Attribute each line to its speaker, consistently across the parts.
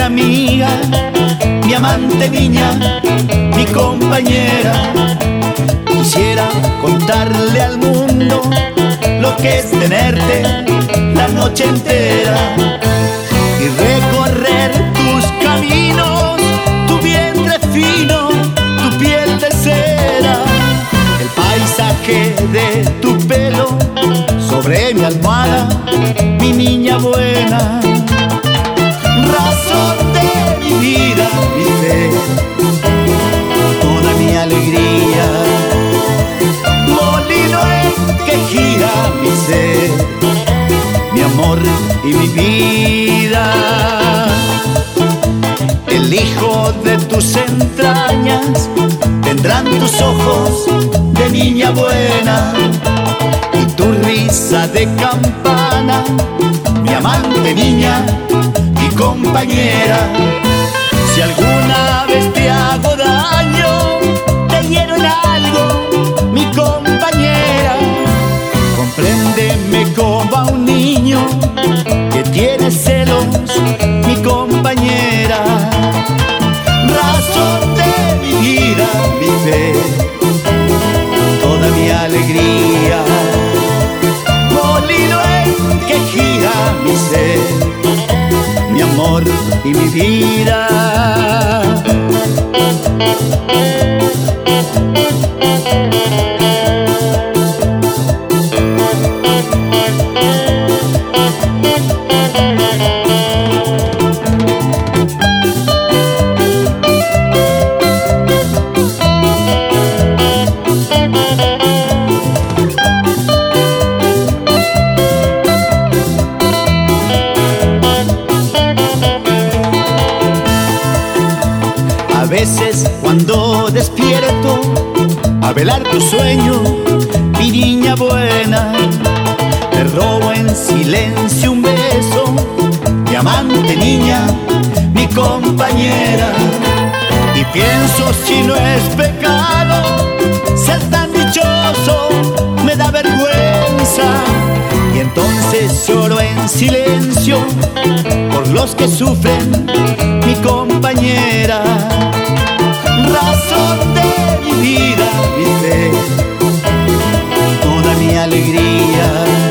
Speaker 1: buena amiga, mi amante niña, mi compañera. Quisiera contarle al mundo lo que es tenerte la noche entera y recorrer tus caminos, tu vientre fino, tu piel de cera, el paisaje de tu pelo sobre mi almohada, mi niña buena. Razón de mi vida, mi fe, toda mi alegría, molino en que gira mi ser, mi amor y mi vida. El hijo de tus entrañas tendrán tus ojos de niña buena y tu risa de campana, mi amante niña, mi compañera. Si alguna vez te hago daño, te hiero en algo, mi compañera, compréndeme como a un niño que tiene celos, mi compañera. Razón de mi vida, mi fe, toda mi alegría, molino en que gira mi ser, mi amor y mi vida. A veces cuando despierto a velar tu sueño, mi niña buena, te robo en silencio un beso, mi amante niña, mi compañera. Y pienso si no es pecado ser tan dichoso, me da vergüenza. Y entonces lloro en silencio por los que sufren, mi compañera. Razón de mi vida, mi fe, toda mi alegría,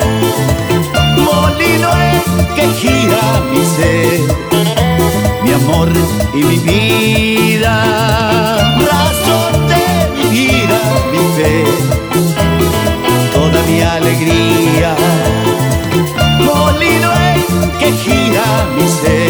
Speaker 1: molino en que gira mi ser, mi amor y mi vida. Razón de mi vida, mi fe, toda mi alegría, molino en que gira mi ser,